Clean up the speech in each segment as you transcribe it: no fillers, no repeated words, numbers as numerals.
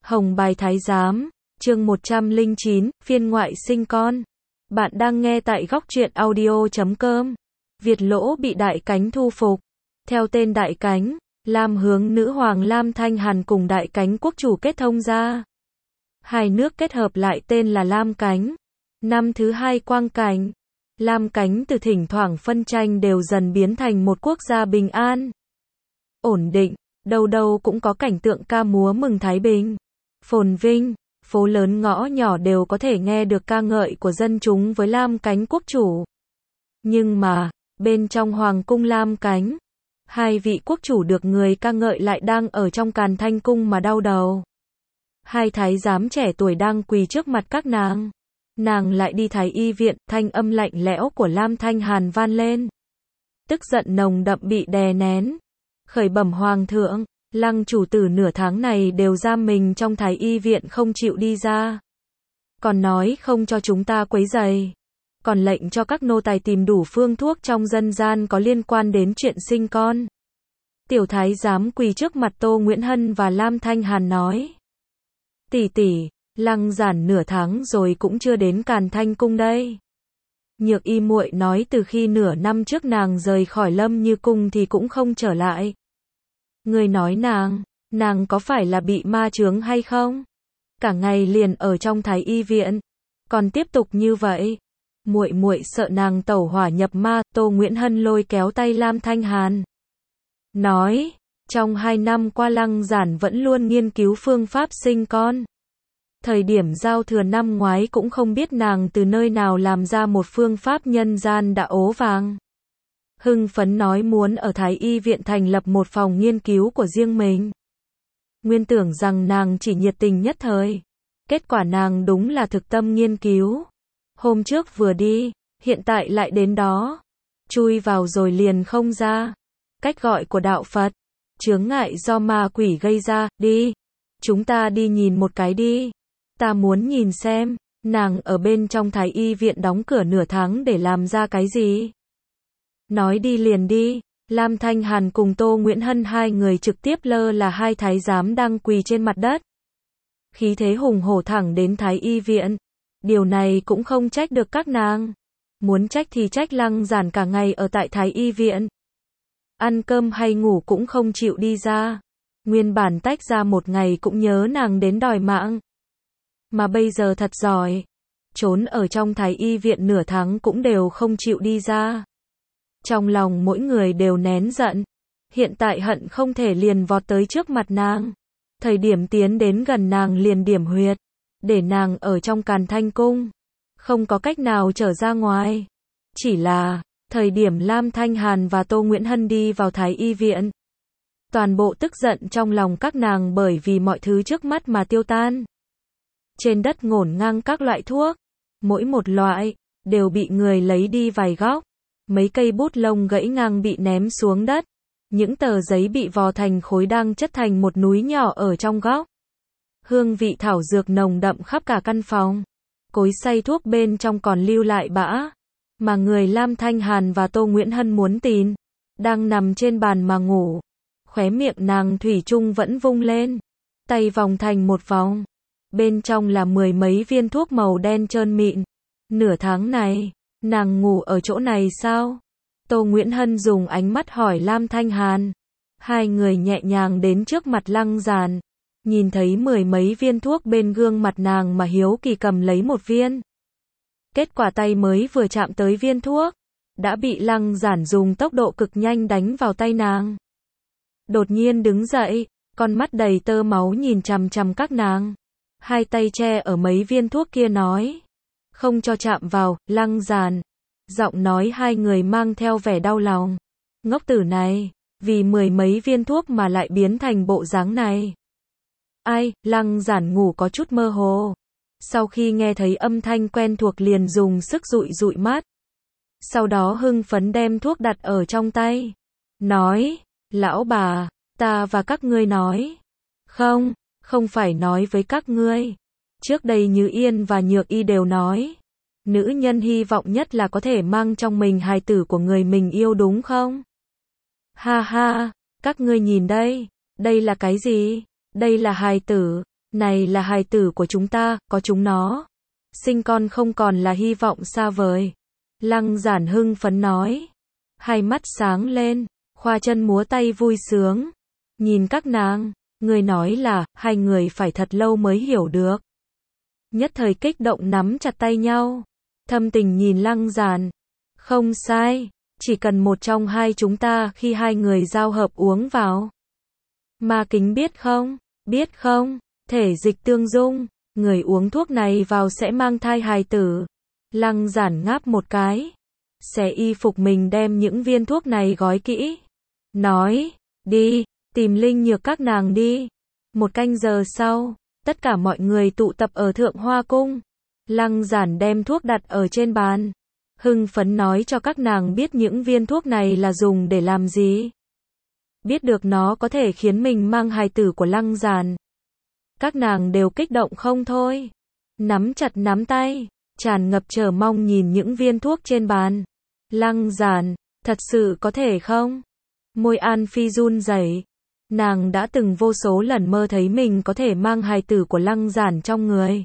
Hồng Bài Thái Giám, chương 109, phiên ngoại sinh con. Bạn đang nghe tại góc truyện audio.com. Việt Lỗ bị Đại Cánh thu phục. Theo tên Đại Cánh, Lam hướng nữ hoàng Lam Thanh Hàn cùng Đại Cánh quốc chủ kết thông ra. Hai nước kết hợp lại tên là Lam Cánh. Năm thứ hai quang cảnh, Lam Cánh từ thỉnh thoảng phân tranh đều dần biến thành một quốc gia bình an, ổn định, đâu đâu cũng có cảnh tượng ca múa mừng thái bình, phồn vinh, phố lớn ngõ nhỏ đều có thể nghe được ca ngợi của dân chúng với Lam Cánh quốc chủ. Nhưng mà, bên trong Hoàng cung Lam Cánh, hai vị quốc chủ được người ca ngợi lại đang ở trong Càn Thanh cung mà đau đầu. Hai thái giám trẻ tuổi đang quỳ trước mặt các nàng. Nàng lại đi thái y viện, thanh âm lạnh lẽo của Lam Thanh Hàn vang lên. Tức giận nồng đậm bị đè nén. Khởi bẩm hoàng thượng, Lăng chủ tử nửa tháng này đều giam mình trong thái y viện không chịu đi ra. Còn nói không cho chúng ta quấy rầy. Còn lệnh cho các nô tài tìm đủ phương thuốc trong dân gian có liên quan đến chuyện sinh con. Tiểu thái giám quỳ trước mặt Tô Nguyễn Hân và Lam Thanh Hàn nói. Tỷ tỷ, Lăng giản nửa tháng rồi cũng chưa đến Càn Thanh cung đây. Nhược y muội nói từ khi nửa năm trước nàng rời khỏi Lâm Như cung thì cũng không trở lại. Người nói nàng có phải là bị ma chướng hay không? Cả ngày liền ở trong thái y viện, còn tiếp tục như vậy, muội muội sợ nàng tẩu hỏa nhập ma. Tô Nguyễn Hân lôi kéo tay Lam Thanh Hàn, nói, trong 2 năm qua Lăng giản vẫn luôn nghiên cứu phương pháp sinh con. Thời điểm giao thừa năm ngoái cũng không biết nàng từ nơi nào làm ra một phương pháp nhân gian đã ố vàng. Hưng phấn nói muốn ở thái y viện thành lập một phòng nghiên cứu của riêng mình. Nguyên tưởng rằng nàng chỉ nhiệt tình nhất thời. Kết quả nàng đúng là thực tâm nghiên cứu. Hôm trước vừa đi, hiện tại lại đến đó. Chui vào rồi liền không ra. Cách gọi của đạo Phật. Chướng ngại do ma quỷ gây ra, đi. Chúng ta đi nhìn một cái đi. Ta muốn nhìn xem, nàng ở bên trong thái y viện đóng cửa nửa tháng để làm ra cái gì. Nói đi liền đi. Lam Thanh Hàn cùng Tô Nguyễn Hân hai người trực tiếp lơ là hai thái giám đang quỳ trên mặt đất. Khí thế hùng hổ thẳng đến thái y viện. Điều này cũng không trách được các nàng. Muốn trách thì trách Lăng giản cả ngày ở tại thái y viện. Ăn cơm hay ngủ cũng không chịu đi ra. Nguyên bản tách ra một ngày cũng nhớ nàng đến đòi mạng. Mà bây giờ thật giỏi. Trốn ở trong thái y viện nửa tháng cũng đều không chịu đi ra. Trong lòng mỗi người đều nén giận. Hiện tại hận không thể liền vọt tới trước mặt nàng. Thời điểm tiến đến gần nàng liền điểm huyệt. Để nàng ở trong Càn Thanh cung. Không có cách nào trở ra ngoài. Chỉ là, thời điểm Lam Thanh Hàn và Tô Nguyễn Hân đi vào thái y viện. Toàn bộ tức giận trong lòng các nàng bởi vì mọi thứ trước mắt mà tiêu tan. Trên đất ngổn ngang các loại thuốc. Mỗi một loại, đều bị người lấy đi vài góc. Mấy cây bút lông gãy ngang bị ném xuống đất. Những tờ giấy bị vò thành khối đang chất thành một núi nhỏ ở trong góc. Hương vị thảo dược nồng đậm khắp cả căn phòng. Cối xay thuốc bên trong còn lưu lại bã. Mà người Lam Thanh Hàn và Tô Nguyễn Hân muốn tìm, đang nằm trên bàn mà ngủ. Khóe miệng nàng thủy chung vẫn vung lên. Tay vòng thành một vòng. Bên trong là 10 mấy viên thuốc màu đen trơn mịn. Nửa tháng này, nàng ngủ ở chỗ này sao? Tô Nguyễn Hân dùng ánh mắt hỏi Lam Thanh Hàn. Hai người nhẹ nhàng đến trước mặt Lăng giản. Nhìn thấy 10 mấy viên thuốc bên gương mặt nàng mà hiếu kỳ cầm lấy một viên. Kết quả tay mới vừa chạm tới viên thuốc. Đã bị Lăng giản dùng tốc độ cực nhanh đánh vào tay nàng. Đột nhiên đứng dậy, con mắt đầy tơ máu nhìn chằm chằm các nàng. Hai tay che ở mấy viên thuốc kia nói. Không cho chạm vào, Lăng giản. Giọng nói hai người mang theo vẻ đau lòng. Ngốc tử này, vì 10 mấy viên thuốc mà lại biến thành bộ dáng này. Ai, Lăng giản ngủ có chút mơ hồ. Sau khi nghe thấy âm thanh quen thuộc liền dùng sức dụi dụi mắt. Sau đó hưng phấn đem thuốc đặt ở trong tay. Nói, lão bà, ta và các ngươi nói. Không phải nói với các ngươi. Trước đây Như Yên và Nhược Y đều nói. Nữ nhân hy vọng nhất là có thể mang trong mình hài tử của người mình yêu đúng không? Ha ha, các ngươi nhìn đây. Đây là cái gì? Đây là hài tử. Này là hài tử của chúng ta, có chúng nó. Sinh con không còn là hy vọng xa vời. Lăng Giản hưng phấn nói. Hai mắt sáng lên, khoa chân múa tay vui sướng. Nhìn các nàng, người nói là, hai người phải thật lâu mới hiểu được. Nhất thời kích động nắm chặt tay nhau. Thâm tình nhìn Lăng Giản. Không sai, chỉ cần một trong hai chúng ta khi hai người giao hợp uống vào. Ma Kính biết không, thể dịch tương dung, người uống thuốc này vào sẽ mang thai hài tử. Lăng Giản ngáp một cái, xẻ y phục mình đem những viên thuốc này gói kỹ. Nói, đi, tìm linh nhược các nàng đi. 1 canh giờ sau, tất cả mọi người tụ tập ở Thượng Hoa Cung. Lăng Giản đem thuốc đặt ở trên bàn. Hưng phấn nói cho các nàng biết những viên thuốc này là dùng để làm gì. Biết được nó có thể khiến mình mang hài tử của Lăng Giản. Các nàng đều kích động không thôi. Nắm chặt nắm tay, tràn ngập chờ mong nhìn những viên thuốc trên bàn. Lăng Giản, thật sự có thể không? Môi An Phi run rẩy. Nàng đã từng vô số lần mơ thấy mình có thể mang hài tử của Lăng Giản trong người.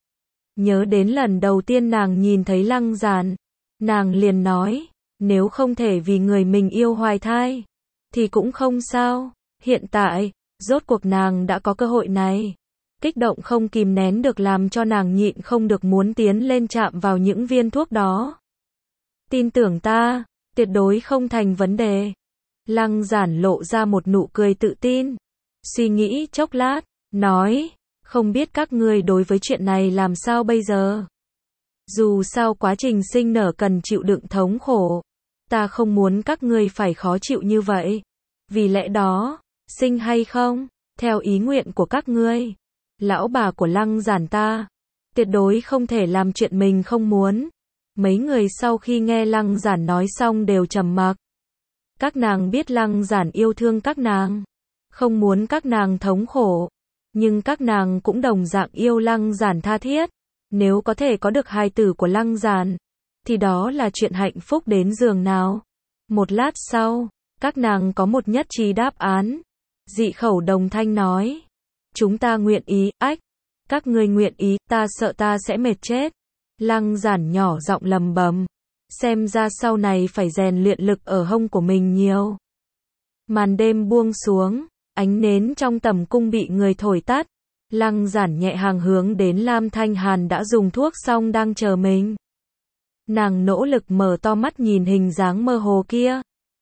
Nhớ đến lần đầu tiên nàng nhìn thấy Lăng Giản, nàng liền nói, nếu không thể vì người mình yêu hoài thai, thì cũng không sao. Hiện tại, rốt cuộc nàng đã có cơ hội này. Kích động không kìm nén được làm cho nàng nhịn không được muốn tiến lên chạm vào những viên thuốc đó. Tin tưởng ta, tuyệt đối không thành vấn đề. Lăng Giản lộ ra một nụ cười tự tin. Suy nghĩ chốc lát, nói, không biết các ngươi đối với chuyện này làm sao bây giờ. Dù sao quá trình sinh nở cần chịu đựng thống khổ. Ta không muốn các ngươi phải khó chịu như vậy. Vì lẽ đó, sinh hay không, theo ý nguyện của các ngươi. Lão bà của Lăng Giản ta, tuyệt đối không thể làm chuyện mình không muốn. Mấy người sau khi nghe Lăng Giản nói xong đều trầm mặc. Các nàng biết Lăng Giản yêu thương các nàng, không muốn các nàng thống khổ. Nhưng các nàng cũng đồng dạng yêu Lăng Giản tha thiết. Nếu có thể có được hài tử của Lăng Giản, thì đó là chuyện hạnh phúc đến giường nào. Một lát sau, các nàng có một nhất trí đáp án. Dị khẩu đồng thanh nói, chúng ta nguyện ý. Ách, các ngươi nguyện ý, ta sợ ta sẽ mệt chết. Lăng Giản nhỏ giọng lầm bầm, xem ra sau này phải rèn luyện lực ở hông của mình nhiều. Màn đêm buông xuống, ánh nến trong tầm cung bị người thổi tắt. Lăng Giản nhẹ hàng hướng đến Lam Thanh Hàn đã dùng thuốc xong đang chờ mình. Nàng nỗ lực mở to mắt nhìn hình dáng mơ hồ kia.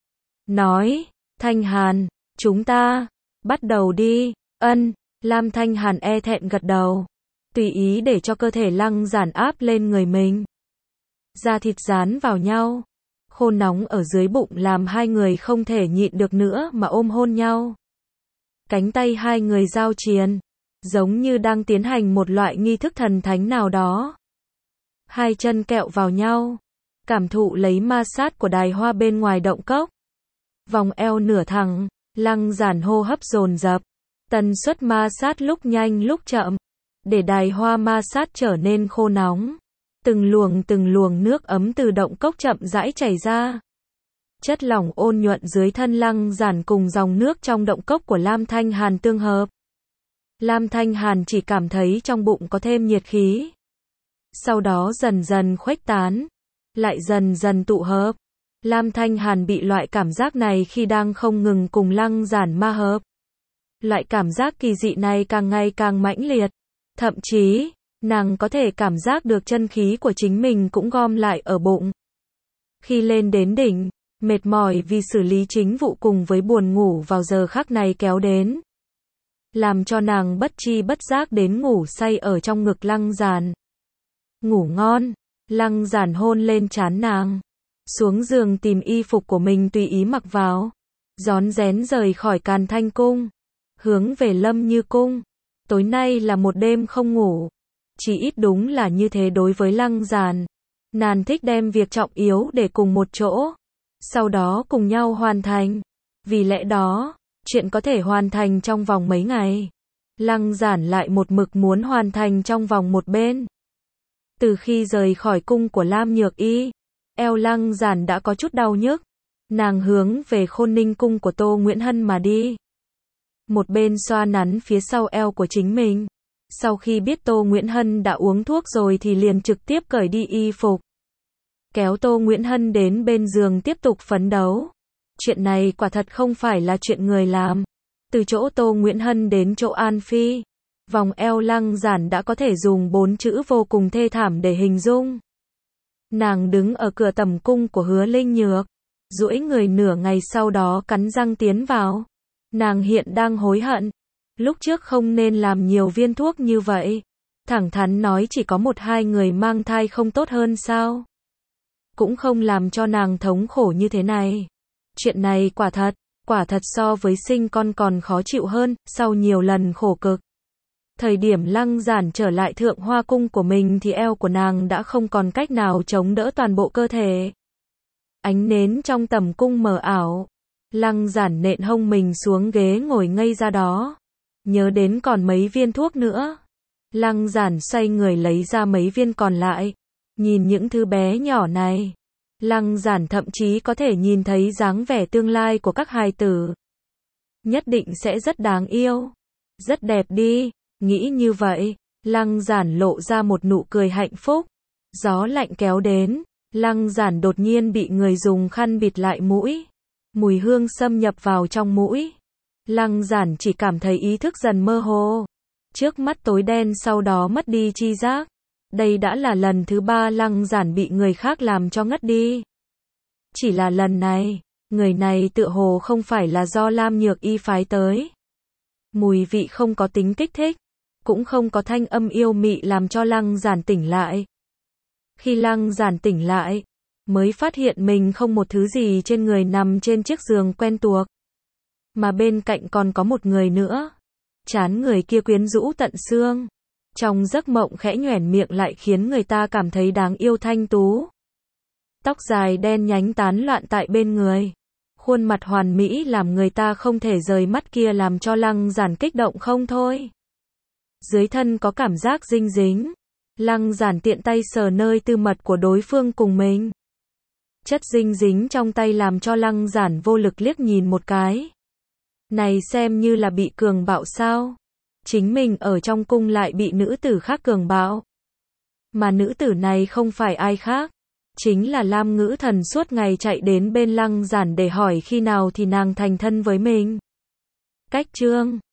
Nói, Thanh Hàn, chúng ta, bắt đầu đi. Ân, Lam Thanh Hàn e thẹn gật đầu. Tùy ý để cho cơ thể Lăng Giản áp lên người mình. Da thịt dán vào nhau. Khô nóng ở dưới bụng làm hai người không thể nhịn được nữa mà ôm hôn nhau. Cánh tay hai người giao triền, giống như đang tiến hành một loại nghi thức thần thánh nào đó. Hai chân kẹo vào nhau, cảm thụ lấy ma sát của đài hoa bên ngoài động cốc. Vòng eo nửa thẳng, Lăng Giản hô hấp dồn dập, tần suất ma sát lúc nhanh lúc chậm, để đài hoa ma sát trở nên khô nóng. Từng luồng nước ấm từ động cốc chậm rãi chảy ra. Chất lỏng ôn nhuận dưới thân Lăng Giản cùng dòng nước trong động cốc của Lam Thanh Hàn tương hợp. Lam Thanh Hàn chỉ cảm thấy trong bụng có thêm nhiệt khí. Sau đó dần dần khuếch tán, lại dần dần tụ hợp. Lam Thanh Hàn bị loại cảm giác này khi đang không ngừng cùng Lăng Giản ma hợp. Loại cảm giác kỳ dị này càng ngày càng mãnh liệt. Thậm chí, nàng có thể cảm giác được chân khí của chính mình cũng gom lại ở bụng. Khi lên đến đỉnh, mệt mỏi vì xử lý chính vụ cùng với buồn ngủ vào giờ khắc này kéo đến. Làm cho nàng bất chi bất giác đến ngủ say ở trong ngực Lăng Giản. Ngủ ngon, Lăng Giản hôn lên trán nàng. Xuống giường tìm y phục của mình tùy ý mặc vào. Rón rén rời khỏi Càn Thanh Cung. Hướng về Lâm Như Cung. Tối nay là một đêm không ngủ. Chỉ ít đúng là như thế đối với Lăng Giản. Nàng thích đem việc trọng yếu để cùng một chỗ. Sau đó cùng nhau hoàn thành. Vì lẽ đó, chuyện có thể hoàn thành trong vòng mấy ngày. Lăng Giản lại một mực muốn hoàn thành trong vòng một bên. Từ khi rời khỏi cung của Lam Nhược Y, eo Lăng Giản đã có chút đau nhức. Nàng hướng về Khôn Ninh cung của Tô Nguyễn Hân mà đi. Một bên xoa nắn phía sau eo của chính mình. Sau khi biết Tô Nguyễn Hân đã uống thuốc rồi thì liền trực tiếp cởi đi y phục. Kéo Tô Nguyễn Hân đến bên giường tiếp tục phấn đấu. Chuyện này quả thật không phải là chuyện người làm. Từ chỗ Tô Nguyễn Hân đến chỗ An Phi, vòng eo Lăng Giản đã có thể dùng 4 chữ vô cùng thê thảm để hình dung. Nàng đứng ở cửa tầm cung của Hứa Linh Nhược, duỗi người nửa ngày sau đó cắn răng tiến vào. Nàng hiện đang hối hận. Lúc trước không nên làm nhiều viên thuốc như vậy. Thẳng thắn nói chỉ có 1-2 người mang thai không tốt hơn sao? Cũng không làm cho nàng thống khổ như thế này. Chuyện này quả thật so với sinh con còn khó chịu hơn, sau nhiều lần khổ cực. Thời điểm Lăng Giản trở lại Thượng Hoa Cung của mình thì eo của nàng đã không còn cách nào chống đỡ toàn bộ cơ thể. Ánh nến trong tầm cung mờ ảo. Lăng Giản nện hông mình xuống ghế ngồi ngây ra đó. Nhớ đến còn mấy viên thuốc nữa. Lăng Giản xoay người lấy ra mấy viên còn lại. Nhìn những thứ bé nhỏ này. Lăng Giản thậm chí có thể nhìn thấy dáng vẻ tương lai của các hài tử. Nhất định sẽ rất đáng yêu. Rất đẹp đi. Nghĩ như vậy, Lăng Giản lộ ra một nụ cười hạnh phúc. Gió lạnh kéo đến. Lăng Giản đột nhiên bị người dùng khăn bịt lại mũi. Mùi hương xâm nhập vào trong mũi. Lăng Giản chỉ cảm thấy ý thức dần mơ hồ. Trước mắt tối đen sau đó mất đi tri giác. Đây đã là lần thứ 3 Lăng Giản bị người khác làm cho ngất đi. Chỉ là lần này, người này tựa hồ không phải là do Lam Nhược Y phái tới. Mùi vị không có tính kích thích, cũng không có thanh âm yêu mị làm cho Lăng Giản tỉnh lại. Khi Lăng Giản tỉnh lại, mới phát hiện mình không một thứ gì trên người nằm trên chiếc giường quen thuộc. Mà bên cạnh còn có một người nữa. Trán người kia quyến rũ tận xương. Trong giấc mộng khẽ nhoẻn miệng lại khiến người ta cảm thấy đáng yêu thanh tú. Tóc dài đen nhánh tán loạn tại bên người. Khuôn mặt hoàn mỹ làm người ta không thể rời mắt kia làm cho Lăng Giản kích động không thôi. Dưới thân có cảm giác dinh dính. Lăng Giản tiện tay sờ nơi tư mật của đối phương cùng mình. Chất dinh dính trong tay làm cho Lăng Giản vô lực liếc nhìn một cái. Này xem như là bị cường bạo sao? Chính mình ở trong cung lại bị nữ tử khác cường bạo. Mà nữ tử này không phải ai khác. Chính là Lam Ngữ Thần suốt ngày chạy đến bên Lăng Giản để hỏi khi nào thì nàng thành thân với mình. Cách chương